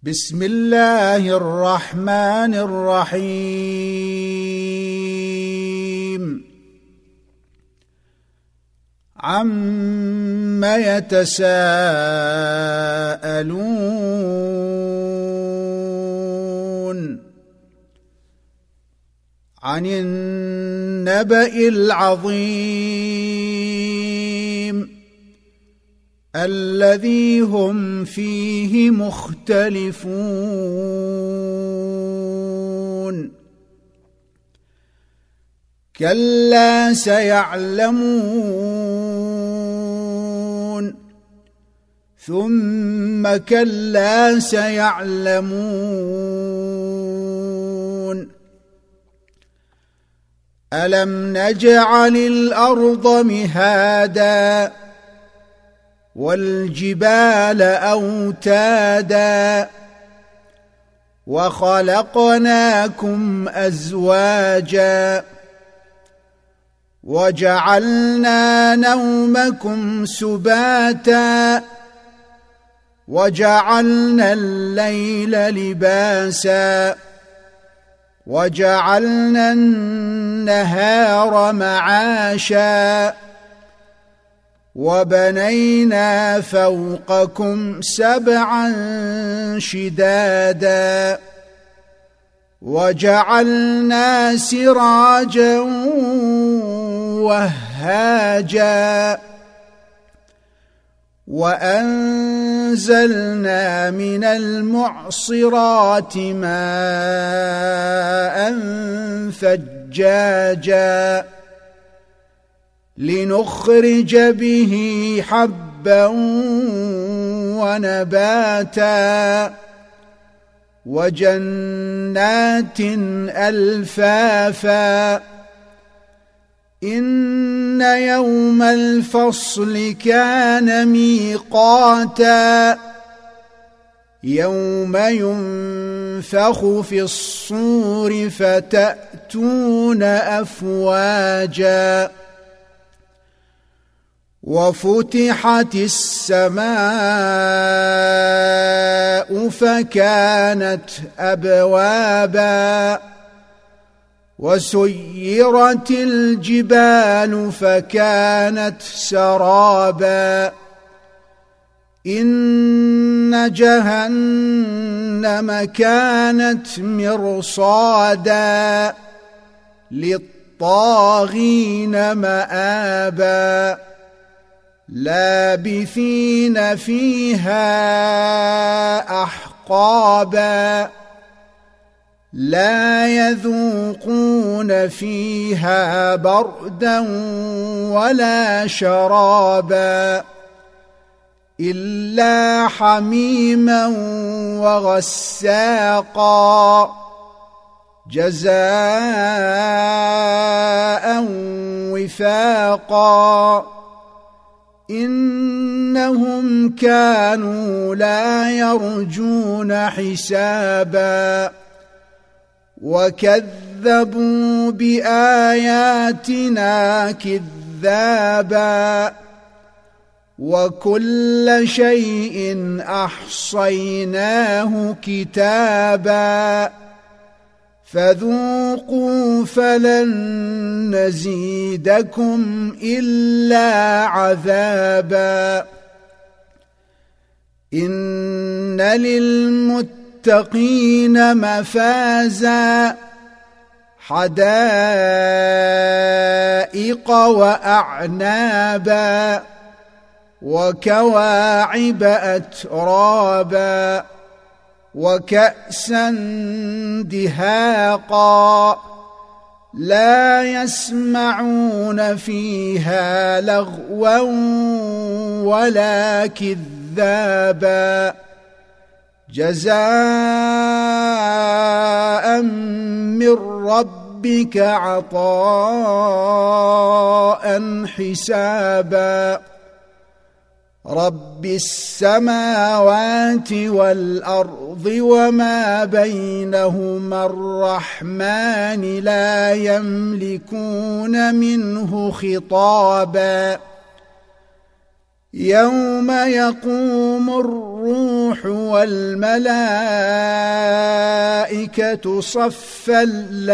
بسم الله الرحمن الرحيم عم يتساءلون عن النبأ العظيم الذي هم فيه مختلفون كلا سيعلمون ثم كلا سيعلمون ألم نجعل الأرض مهادا والجبال أوتادا وخلقناكم أزواجا وجعلنا نومكم سباتا وجعلنا الليل لباسا وجعلنا النهار معاشا وبنينا فوقكم سبعا شدادا وجعلنا سراجا وهاجا وأنزلنا من المعصرات ماء ثجاجا لنخرج به حبا ونباتا وجنات ألفافا إن يوم الفصل كان ميقاتا يوم ينفخ في الصور فتأتون أفواجا وفتحت السماء فكانت أبوابا وسيرت الجبال فكانت سرابا إن جهنم كانت مرصادا للطاغين مآبا لابثين فيها أحقابا لا يذوقون فيها بردا ولا شرابا إلا حميما وغساقا جزاء وفاقا إنهم كانوا لا يرجون حسابا وكذبوا بآياتنا كذابا وكل شيء أحصيناه كتابا فذوقوا فلن نزيدكم إلا عذابا إن للمتقين مفازا حدائق وأعنابا وكواعب أترابا وكأسا دهاقا لا يسمعون فيها لغوا ولا كذابا جزاء من ربك عطاء حسابا رب السماوات والأرض وما بينهما الرحمن لا يملكون منه خطابا يوم يقوم الروح والملائكة صفا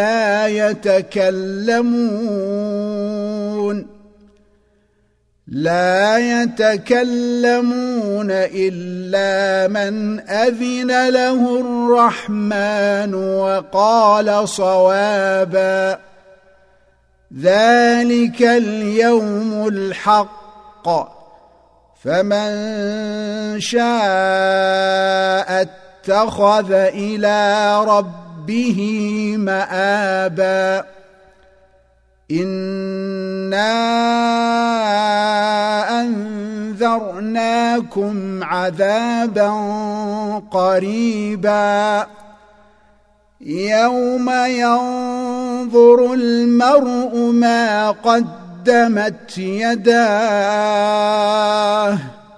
لا يتكلمون إلا من أذن له الرحمن وقال صوابا ذلك اليوم الحق فمن شاء اتخذ إلى ربه مآبا إنا أنذرناكم عذابا قريبا يوم ينظر المرء ما قدمت يداه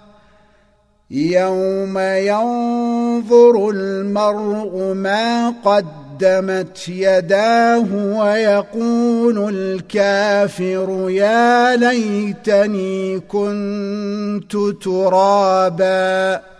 يوم ينظر المرء ما قدمت يداه ويقول الكافر يا ليتني كنت ترابا